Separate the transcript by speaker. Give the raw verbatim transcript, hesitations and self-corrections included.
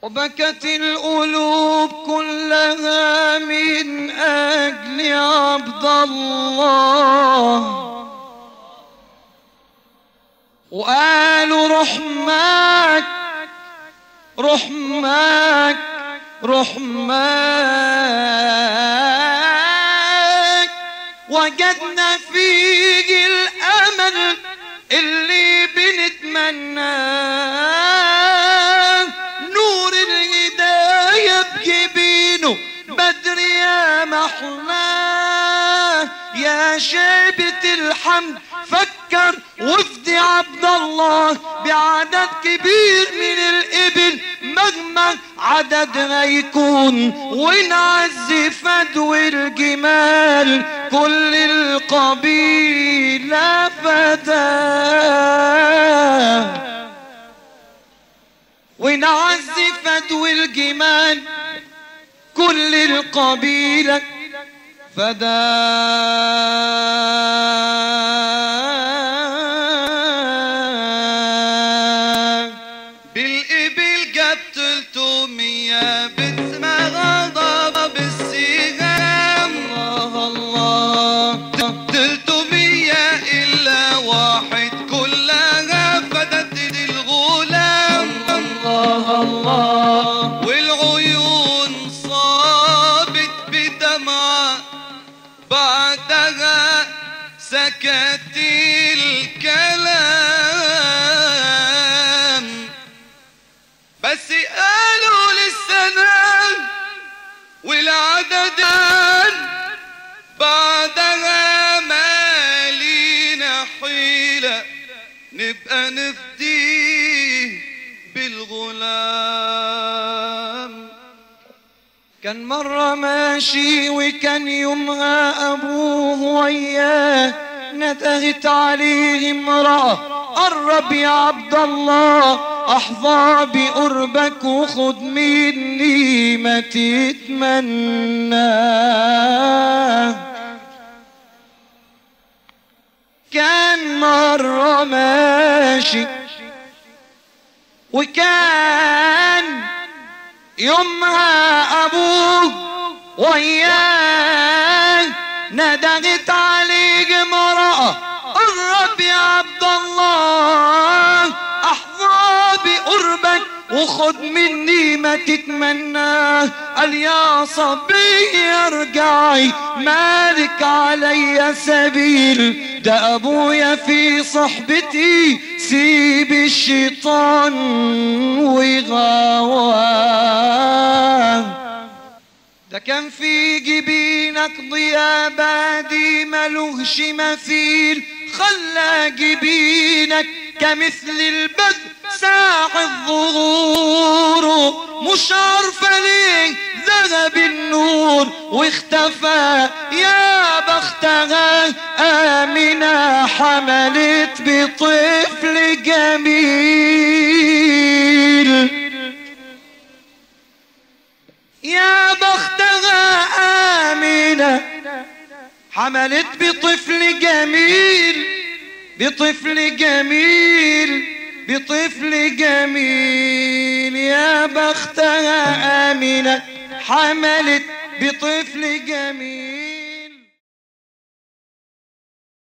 Speaker 1: وبكت القلوب كلها من أجل عبد الله، وقالوا رحماك رحماك رحماك، وجدنا فيه الأمل اللي بنتمناه، نور الهداية بجبينه بدر يا محلاه. يا شيبة الحمد فكر وفدي عبد الله بعدد كبير من الإبل مهما عددها يكون، ونعز فدو الجمال كل القبيلة فداه، ونعز فدو الجمال كل القبيلة فداه. بالإبل جاب تلتمية باسمها غضب بالسهام، الله الله تلتمية إلا واحد كلها فدت للغلام، الله الله والعيون صابت بدمعة بعدها سكت الكلام. بس قالوا للسنة والعددان بعدها مالينا حيلة نبقى نفديه بالغلام. كان مرة ماشي وكان يومها أبوه وياه، ندهت عليه امرأة قرب يا عبد الله أحظى بقربك وخد مني ما تتمناه. كان مرة ماشي وكان يومها أبوه وياه، ندغت عليه امرأة قرب يا عبد الله أحظى بقربك وخد مني ما تتمناه. قال يا صبي ارجعي مالك علي سبيل، ده ابويا في صحبتي سيب الشيطان وغواه. ده كان في جبينك ضياء بادي ملوهش مثيل، خلى جبينك كمثل البدر ساع الظهور، مش عارفة ليه ذهب النور واختفى. يا بختها آمنة حملت بطفل جميل، يا بختها آمنة حملت بطفل جميل، بطفل جميل بطفل جميل. يا بختها آمنة حملت بطفل جميل.